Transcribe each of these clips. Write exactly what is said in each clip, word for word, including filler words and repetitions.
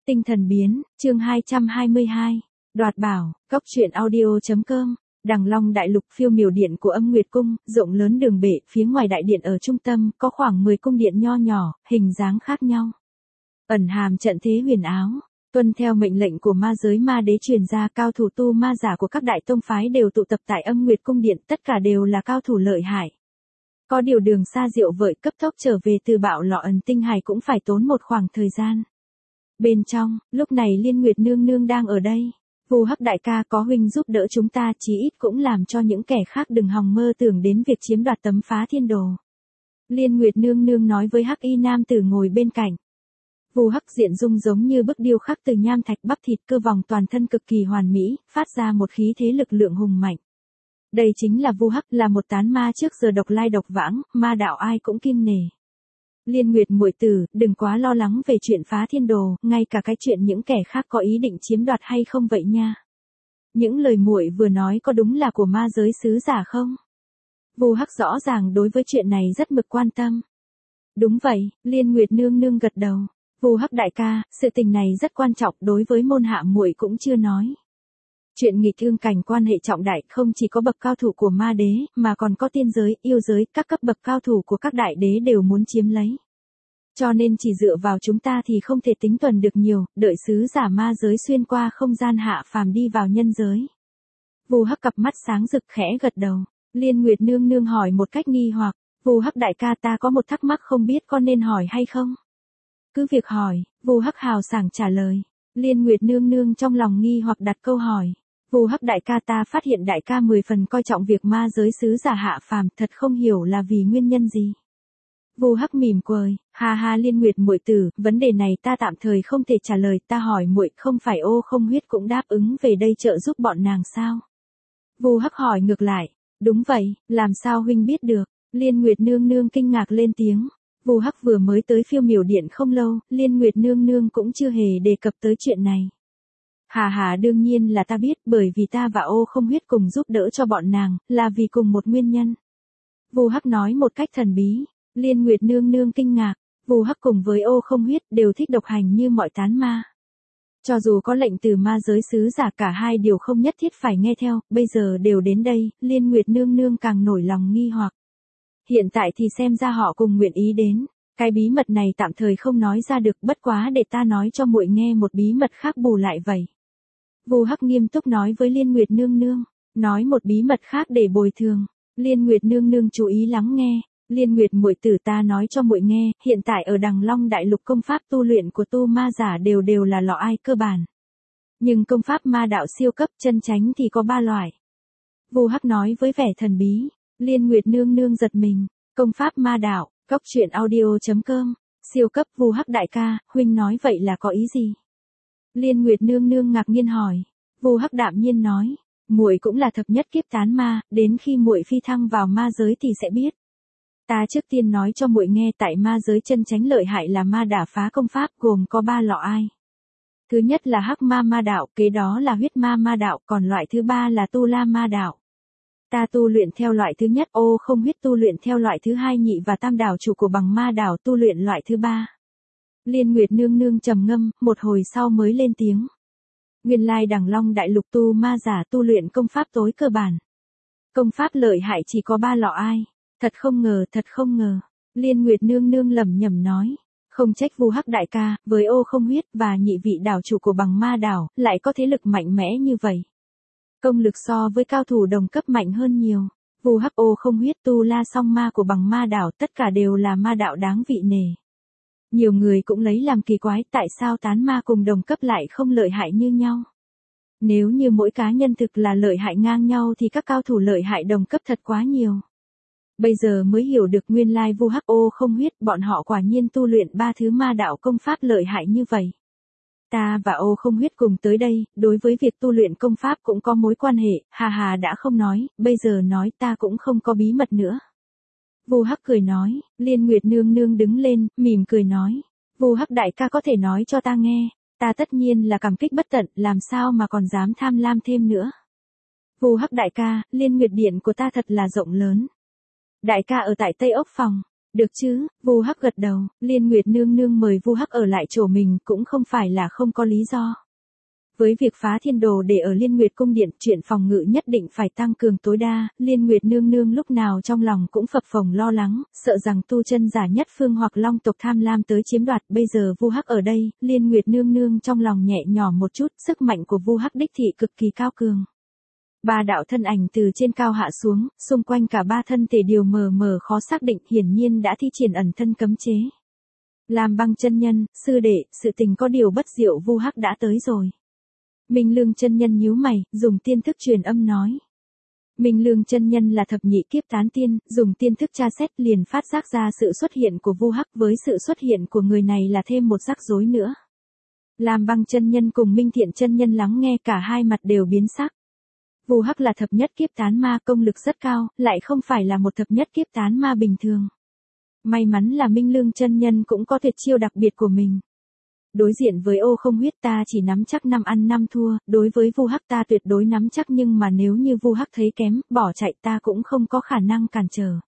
Tinh thần biến, chương hai trăm hai mươi hai. Đoạt bảo, cốc truyện audio.com. Đằng Long đại lục phiêu miểu điện của Âm Nguyệt cung, rộng lớn đường bể, phía ngoài đại điện ở trung tâm, có khoảng mười cung điện nho nhỏ, hình dáng khác nhau. Ẩn hàm trận thế huyền áo, tuân theo mệnh lệnh của ma giới ma đế truyền ra, cao thủ tu ma giả của các đại tông phái đều tụ tập tại Âm Nguyệt cung điện, tất cả đều là cao thủ lợi hại. Có điều đường xa diệu vợi cấp tốc trở về từ bạo lọ ẩn tinh hải cũng phải tốn một khoảng thời gian. Bên trong, lúc này Liên Nguyệt nương nương đang ở đây. Vu Hắc đại ca, có huynh giúp đỡ chúng ta, chí ít cũng làm cho những kẻ khác đừng hòng mơ tưởng đến việc chiếm đoạt tấm phá thiên đồ. Liên Nguyệt nương nương nói với Hắc y nam tử ngồi bên cạnh. Vu Hắc diện dung giống như bức điêu khắc từ nham thạch, bắp thịt cơ vòng toàn thân cực kỳ hoàn mỹ, phát ra một khí thế lực lượng hùng mạnh. Đây chính là Vu Hắc, là một tán ma trước giờ độc lai độc vãng, ma đạo ai cũng kiêng nể. Liên Nguyệt muội tử, đừng quá lo lắng về chuyện phá thiên đồ, ngay cả cái chuyện những kẻ khác có ý định chiếm đoạt hay không vậy nha. Những lời muội vừa nói có đúng là của ma giới sứ giả không? Vu Hắc rõ ràng đối với chuyện này rất mực quan tâm. Đúng vậy, Liên Nguyệt nương nương gật đầu. Vu Hắc đại ca, sự tình này rất quan trọng, đối với môn hạ muội cũng chưa nói. Chuyện nghịch ương cảnh quan hệ trọng đại, không chỉ có bậc cao thủ của ma đế, mà còn có tiên giới, yêu giới, các cấp bậc cao thủ của các đại đế đều muốn chiếm lấy. Cho nên chỉ dựa vào chúng ta thì không thể tính tuần được nhiều, đợi sứ giả ma giới xuyên qua không gian hạ phàm đi vào nhân giới. Vu Hắc cặp mắt sáng rực khẽ gật đầu. Liên Nguyệt nương nương hỏi một cách nghi hoặc, Vu Hắc đại ca, ta có một thắc mắc không biết con nên hỏi hay không? Cứ việc hỏi, Vu Hắc hào sảng trả lời. Liên Nguyệt nương nương trong lòng nghi hoặc đặt câu hỏi. Vu Hắc đại ca, ta phát hiện đại ca mười phần coi trọng việc ma giới sứ giả hạ phàm, thật không hiểu là vì nguyên nhân gì. Vu Hắc mỉm cười, ha ha Liên Nguyệt muội tử, vấn đề này ta tạm thời không thể trả lời, ta hỏi muội, không phải Ô Không Huyết cũng đáp ứng về đây trợ giúp bọn nàng sao? Vu Hắc hỏi ngược lại, đúng vậy, làm sao huynh biết được? Liên Nguyệt nương nương kinh ngạc lên tiếng. Vu Hắc vừa mới tới phiêu miểu điện không lâu, Liên Nguyệt nương nương cũng chưa hề đề cập tới chuyện này. Hà hà, đương nhiên là ta biết, bởi vì ta và Ô Không Huyết cùng giúp đỡ cho bọn nàng, là vì cùng một nguyên nhân. Vu Hắc nói một cách thần bí. Liên Nguyệt nương nương kinh ngạc, Vu Hắc cùng với Ô Không Huyết đều thích độc hành như mọi tán ma. Cho dù có lệnh từ ma giới sứ giả, cả hai đều không nhất thiết phải nghe theo, bây giờ đều đến đây, Liên Nguyệt nương nương càng nổi lòng nghi hoặc. Hiện tại thì xem ra họ cùng nguyện ý đến, cái bí mật này tạm thời không nói ra được, bất quá để ta nói cho muội nghe một bí mật khác bù lại vậy. Vu Hắc nghiêm túc nói với Liên Nguyệt nương nương, nói một bí mật khác để bồi thường. Liên Nguyệt nương nương chú ý lắng nghe. Liên Nguyệt muội tử, ta nói cho muội nghe, hiện tại ở Đằng Long đại lục công pháp tu luyện của tu ma giả đều đều là lọ ai cơ bản. Nhưng công pháp ma đạo siêu cấp chân chánh thì có ba loại. Vu Hắc nói với vẻ thần bí. Liên Nguyệt nương nương giật mình, công pháp ma đạo, cốc truyện audio.com, siêu cấp. Vu Hắc đại ca, huynh nói vậy là có ý gì? Liên Nguyệt nương nương ngạc nhiên hỏi. Vu Hắc đạm nhiên nói, muội cũng là thập nhất kiếp tán ma, đến khi muội phi thăng vào ma giới thì sẽ biết. Ta trước tiên nói cho muội nghe, tại ma giới chân chánh lợi hại là ma đả phá công pháp, gồm có ba lọ ai. Thứ nhất là hắc ma ma đạo, kế đó là huyết ma ma đạo, còn loại thứ ba là tu la ma đạo. Ta tu luyện theo loại thứ nhất, Ô Không Huyết tu luyện theo loại thứ hai, nhị và tam đảo chủ của bằng ma đảo tu luyện loại thứ ba. Liên Nguyệt nương nương trầm ngâm, một hồi sau mới lên tiếng. Nguyên lai Đằng Long đại lục tu ma giả tu luyện công pháp tối cơ bản. Công pháp lợi hại chỉ có ba lọ ai. Thật không ngờ, thật không ngờ. Liên Nguyệt nương nương lẩm nhẩm nói. Không trách Vu Hắc đại ca, với Ô Không Huyết và nhị vị đảo chủ của bằng ma đảo, lại có thế lực mạnh mẽ như vậy. Công lực so với cao thủ đồng cấp mạnh hơn nhiều. Vu Hắc, Ô Không Huyết, tu la song ma của bằng ma đảo, tất cả đều là ma đạo đáng vị nể. Nhiều người cũng lấy làm kỳ quái, tại sao tán ma cùng đồng cấp lại không lợi hại như nhau. Nếu như mỗi cá nhân thực là lợi hại ngang nhau thì các cao thủ lợi hại đồng cấp thật quá nhiều. Bây giờ mới hiểu được nguyên lai Vu Hắc, Ô Không Huyết, bọn họ quả nhiên tu luyện ba thứ ma đạo công pháp lợi hại như vậy. Ta và Ô Không Huyết cùng tới đây, đối với việc tu luyện công pháp cũng có mối quan hệ, hà hà đã không nói, bây giờ nói ta cũng không có bí mật nữa. Vu Hắc cười nói. Liên Nguyệt nương nương đứng lên, mỉm cười nói. Vu Hắc đại ca có thể nói cho ta nghe, ta tất nhiên là cảm kích bất tận, làm sao mà còn dám tham lam thêm nữa. Vu Hắc đại ca, Liên Nguyệt điện của ta thật là rộng lớn. Đại ca ở tại Tây Ốc phòng, Được chứ, Vu Hắc gật đầu, Liên Nguyệt nương nương mời Vu Hắc ở lại chỗ mình cũng không phải là không có lý do. Với việc phá thiên đồ để ở Liên Nguyệt cung điện, chuyện phòng ngự nhất định phải tăng cường tối đa, Liên Nguyệt nương nương lúc nào trong lòng cũng phập phồng lo lắng, sợ rằng tu chân giả nhất phương hoặc long tộc tham lam tới chiếm đoạt. Bây giờ Vu Hắc ở đây, Liên Nguyệt nương nương trong lòng nhẹ nhõm một chút, sức mạnh của Vu Hắc đích thị cực kỳ cao cường. Ba đạo thân ảnh từ trên cao hạ xuống, xung quanh cả ba thân thể đều mờ mờ khó xác định, hiển nhiên đã thi triển ẩn thân cấm chế. Lam Băng chân nhân, sư đệ, sự tình có điều bất diệu, Vu Hắc đã tới rồi. Minh Lương chân nhân nhíu mày, dùng tiên thức truyền âm nói. Minh Lương chân nhân là thập nhị kiếp tán tiên, dùng tiên thức tra xét liền phát giác ra sự xuất hiện của Vu Hắc, với sự xuất hiện của người này là thêm một rắc rối nữa. Lam Băng chân nhân cùng Minh Thiện chân nhân lắng nghe, cả hai mặt đều biến sắc. Vu Hắc là thập nhất kiếp tán ma, công lực rất cao, lại không phải là một thập nhất kiếp tán ma bình thường. May mắn là Minh Lương chân nhân cũng có tuyệt chiêu đặc biệt của mình. Đối diện với ô không huyết ta chỉ nắm chắc năm ăn năm thua, đối với Vu Hắc ta tuyệt đối nắm chắc, nhưng mà nếu như Vu Hắc thấy kém, bỏ chạy ta cũng không có khả năng cản trở.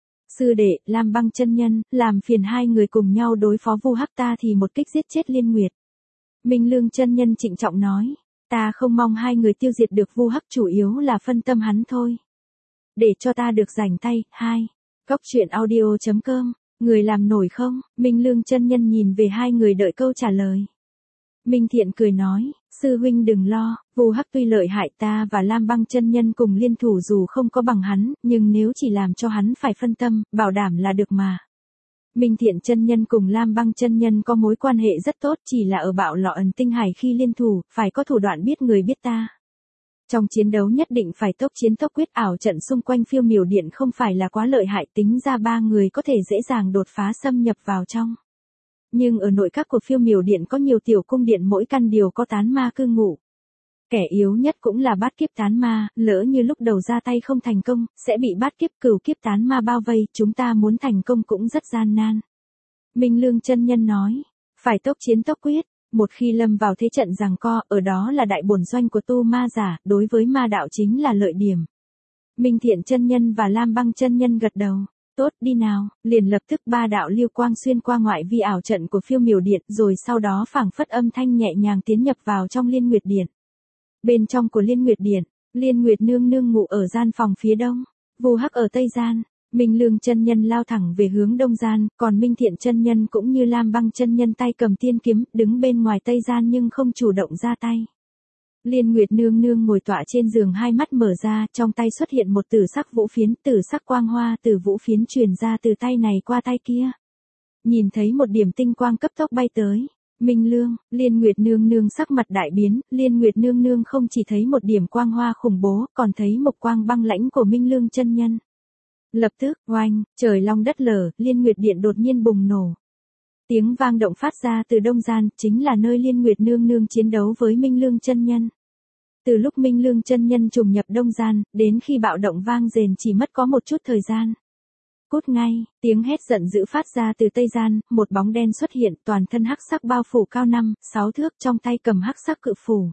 Sư đệ, Lam Băng chân nhân, làm phiền hai người cùng nhau đối phó Vu Hắc ta thì một kích giết chết Liên Nguyệt. Minh Lương chân nhân trịnh trọng nói, ta không mong hai người tiêu diệt được Vu Hắc, chủ yếu là phân tâm hắn thôi. Để cho ta được rảnh tay. Hai. Cốc truyện audio chấm com. Người làm nổi không? Minh Lương chân nhân nhìn về hai người đợi câu trả lời. Minh Thiện cười nói, sư huynh đừng lo, Vu Hắc tuy lợi hại, ta và Lam Băng chân nhân cùng liên thủ dù không có bằng hắn, nhưng nếu chỉ làm cho hắn phải phân tâm, bảo đảm là được mà. Minh Thiện chân nhân cùng Lam Băng chân nhân có mối quan hệ rất tốt, chỉ là ở Bạo Lọ Ẩn Tinh Hải khi liên thủ, phải có thủ đoạn biết người biết ta. Trong chiến đấu nhất định phải tốc chiến tốc quyết, ảo trận xung quanh phiêu miểu điện không phải là quá lợi hại, tính ra ba người có thể dễ dàng đột phá xâm nhập vào trong. Nhưng ở nội các của phiêu miểu điện có nhiều tiểu cung điện, mỗi căn đều có tán ma cư ngụ. Kẻ yếu nhất cũng là bát kiếp tán ma, lỡ như lúc đầu ra tay không thành công, sẽ bị bát kiếp cửu kiếp tán ma bao vây, chúng ta muốn thành công cũng rất gian nan. Minh Lương chân nhân nói, phải tốc chiến tốc quyết. Một khi lâm vào thế trận giằng co, ở đó là đại bổn doanh của tu ma giả, đối với ma đạo chính là lợi điểm. Minh Thiện chân nhân và Lam Băng chân nhân gật đầu. Tốt, đi nào, liền lập tức ba đạo lưu quang xuyên qua ngoại vi ảo trận của phiêu miểu điện, rồi sau đó phảng phất âm thanh nhẹ nhàng tiến nhập vào trong Liên Nguyệt điện. Bên trong của Liên Nguyệt điện, Liên Nguyệt nương nương ngủ ở gian phòng phía đông, Vu Hắc ở tây gian. Minh Lương chân nhân lao thẳng về hướng đông gian, còn Minh Thiện chân nhân cũng như Lam Băng chân nhân tay cầm tiên kiếm, đứng bên ngoài tây gian nhưng không chủ động ra tay. Liên Nguyệt nương nương ngồi tọa trên giường, hai mắt mở ra, trong tay xuất hiện một tử sắc vũ phiến, tử sắc quang hoa từ vũ phiến truyền ra từ tay này qua tay kia. Nhìn thấy một điểm tinh quang cấp tốc bay tới. Minh Lương, Liên Nguyệt nương nương sắc mặt đại biến, Liên Nguyệt nương nương không chỉ thấy một điểm quang hoa khủng bố, còn thấy một quang băng lãnh của Minh Lương chân nhân. Lập tức, oanh, trời long đất lở, Liên Nguyệt điện đột nhiên bùng nổ. Tiếng vang động phát ra từ đông gian, chính là nơi Liên Nguyệt nương nương chiến đấu với Minh Lương chân nhân. Từ lúc Minh Lương chân nhân trùng nhập đông gian, đến khi bạo động vang rền chỉ mất có một chút thời gian. Cút ngay, tiếng hét giận dữ phát ra từ tây gian, một bóng đen xuất hiện, toàn thân hắc sắc bao phủ cao năm, sáu thước, trong tay cầm hắc sắc cự phủ.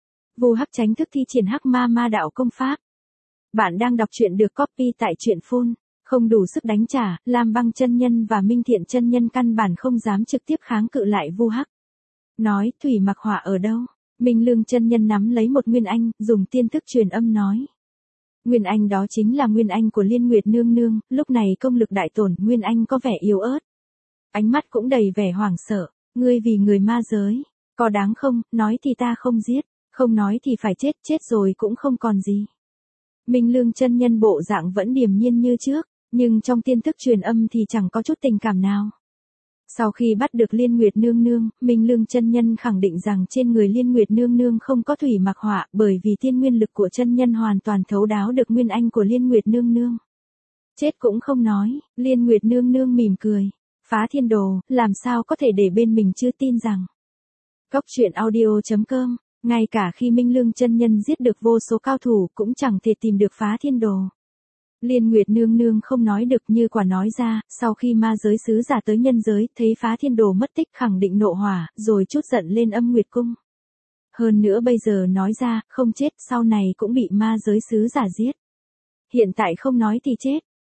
Vu Hắc tránh thức thi triển hắc ma ma đạo công pháp. Bạn đang đọc truyện được copy tại truyện phun, không đủ sức đánh trả, Lam Băng chân nhân và Minh Thiện chân nhân căn bản không dám trực tiếp kháng cự lại Vu Hắc. Nói, Thủy Mặc Hỏa ở đâu? Minh Lương chân nhân nắm lấy một nguyên anh, dùng tiên thức truyền âm nói. Nguyên anh đó chính là nguyên anh của Liên Nguyệt nương nương, lúc này công lực đại tổn, nguyên anh có vẻ yếu ớt. Ánh mắt cũng đầy vẻ hoảng sợ, ngươi vì người ma giới, có đáng không, nói thì ta không giết, không nói thì phải chết, chết rồi cũng không còn gì. Minh Lương chân nhân bộ dạng vẫn điềm nhiên như trước, nhưng trong tiên thức truyền âm thì chẳng có chút tình cảm nào. Sau khi bắt được Liên Nguyệt nương nương, Minh Lương chân nhân khẳng định rằng trên người Liên Nguyệt nương nương không có thủy mặc hỏa, bởi vì tiên nguyên lực của chân nhân hoàn toàn thấu đáo được nguyên anh của Liên Nguyệt nương nương. Chết cũng không nói, Liên Nguyệt nương nương mỉm cười. Phá thiên đồ, làm sao có thể để bên mình chưa tin rằng. Cốc truyện audio chấm com, ngay cả khi Minh Lương chân nhân giết được vô số cao thủ cũng chẳng thể tìm được phá thiên đồ. Liên Nguyệt nương nương không nói được, như quả nói ra, sau khi ma giới sứ giả tới nhân giới, thấy phá thiên đồ mất tích khẳng định nộ hỏa, rồi chút giận lên Âm Nguyệt cung. Hơn nữa bây giờ nói ra, không chết, sau này cũng bị ma giới sứ giả giết. Hiện tại không nói thì chết,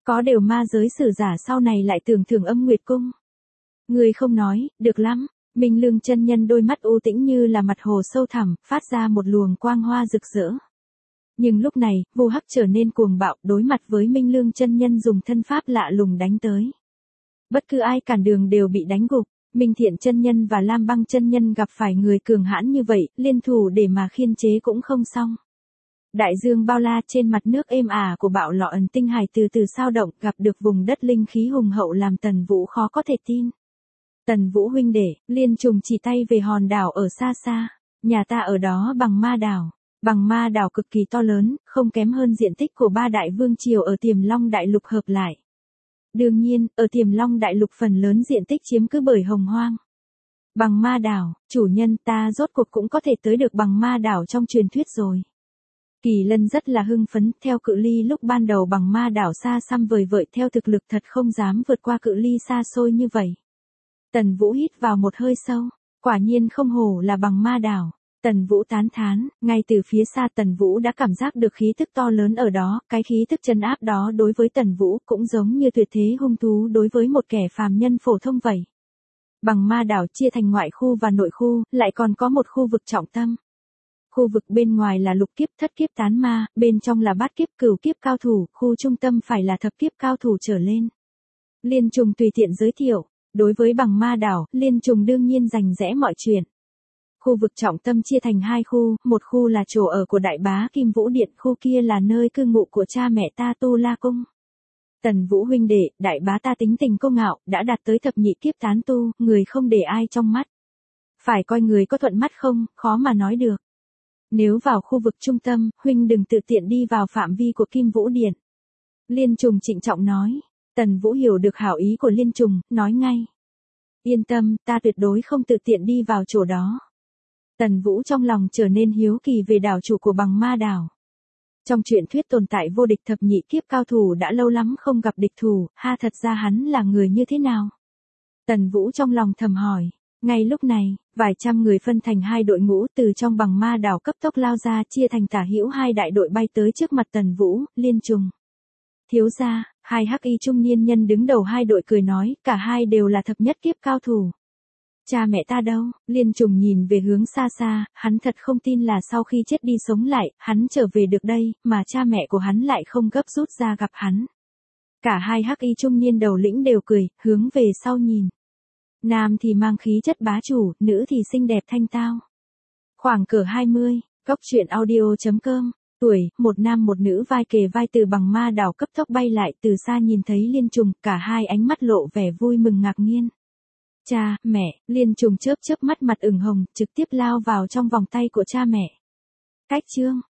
Có điều ma giới sử giả sau này lại tưởng thưởng Âm Nguyệt Cung. Người không nói, được lắm. Minh Lương chân nhân đôi mắt u tĩnh như là mặt hồ sâu thẳm, phát ra một luồng quang hoa rực rỡ. Nhưng lúc này, Vu Hắc trở nên cuồng bạo, đối mặt với Minh Lương chân nhân dùng thân pháp lạ lùng đánh tới. Bất cứ ai cản đường đều bị đánh gục. Minh Thiện chân nhân và Lam Băng chân nhân gặp phải người cường hãn như vậy, liên thủ để mà khiên chế cũng không xong. Đại dương bao la trên mặt nước êm ả của bạo lọ ẩn tinh hải từ từ sao động, gặp được vùng đất linh khí hùng hậu làm Tần Vũ khó có thể tin. Tần Vũ huynh đệ, Liên Trùng chỉ tay về hòn đảo ở xa xa. Nhà ta ở đó Bằng Ma đảo. Bằng Ma đảo cực kỳ to lớn, không kém hơn diện tích của ba đại vương triều ở Tiềm Long đại lục hợp lại. Đương nhiên, ở Tiềm Long đại lục phần lớn diện tích chiếm cứ bởi Hồng Hoang. Bằng Ma đảo, chủ nhân ta rốt cuộc cũng có thể tới được Bằng Ma đảo trong truyền thuyết rồi. Kỳ Lân rất là hưng phấn, theo cự ly lúc ban đầu Bằng Ma đảo xa xăm vời vợi, theo thực lực thật không dám vượt qua cự ly xa xôi như vậy. Tần Vũ hít vào một hơi sâu, quả nhiên không hổ là Bằng Ma đảo. Tần Vũ tán thán, ngay từ phía xa Tần Vũ đã cảm giác được khí tức to lớn ở đó, cái khí tức trấn áp đó đối với Tần Vũ cũng giống như tuyệt thế hung thú đối với một kẻ phàm nhân phổ thông vậy. Bằng Ma đảo chia thành ngoại khu và nội khu, lại còn có một khu vực trọng tâm. Khu vực bên ngoài là lục kiếp thất kiếp tán ma, bên trong là bát kiếp cửu kiếp cao thủ, khu trung tâm phải là thập kiếp cao thủ trở lên. Liên Trùng tùy tiện giới thiệu, đối với Bằng Ma đảo, Liên Trùng đương nhiên rành rẽ mọi chuyện. Khu vực trọng tâm chia thành hai khu, một khu là chỗ ở của đại bá Kim Vũ Điện, khu kia là nơi cư ngụ của cha mẹ ta Tu La Cung. Tần Vũ huynh đệ, đại bá ta tính tình công ngạo, đã đạt tới thập nhị kiếp tán tu, người không để ai trong mắt. Phải coi người có thuận mắt không, khó mà nói được. Nếu vào khu vực trung tâm, huynh đừng tự tiện đi vào phạm vi của Kim Vũ Điện. Liên Trùng trịnh trọng nói. Tần Vũ hiểu được hảo ý của Liên Trùng, nói ngay. Yên tâm, ta tuyệt đối không tự tiện đi vào chỗ đó. Tần Vũ trong lòng trở nên hiếu kỳ về đảo chủ của Bằng Ma đảo. Trong truyện thuyết tồn tại vô địch thập nhị kiếp cao thủ đã lâu lắm không gặp địch thủ, ha thật ra hắn là người như thế nào? Tần Vũ trong lòng thầm hỏi. Ngay lúc này, vài trăm người phân thành hai đội ngũ từ trong Bằng Ma đảo cấp tốc lao ra, chia thành tả hữu hai đại đội bay tới trước mặt Tần Vũ, Liên Trùng. Thiếu gia, hai hắc y trung niên nhân đứng đầu hai đội cười nói, cả hai đều là thập nhất kiếp cao thủ. Cha mẹ ta đâu? Liên Trùng nhìn về hướng xa xa, hắn thật không tin là sau khi chết đi sống lại, hắn trở về được đây, mà cha mẹ của hắn lại không gấp rút ra gặp hắn. Cả hai hắc y trung niên đầu lĩnh đều cười, hướng về sau nhìn. Nam thì mang khí chất bá chủ, nữ thì xinh đẹp thanh tao. Khoảng cỡ hai mươi, góc truyện audio chấm com, tuổi, một nam một nữ vai kề vai từ Bằng Ma đảo cấp tốc bay lại, từ xa nhìn thấy Liên Trùng, cả hai ánh mắt lộ vẻ vui mừng ngạc nhiên. Cha, mẹ, Liên Trùng chớp chớp mắt mặt ửng hồng, trực tiếp lao vào trong vòng tay của cha mẹ. Cách chương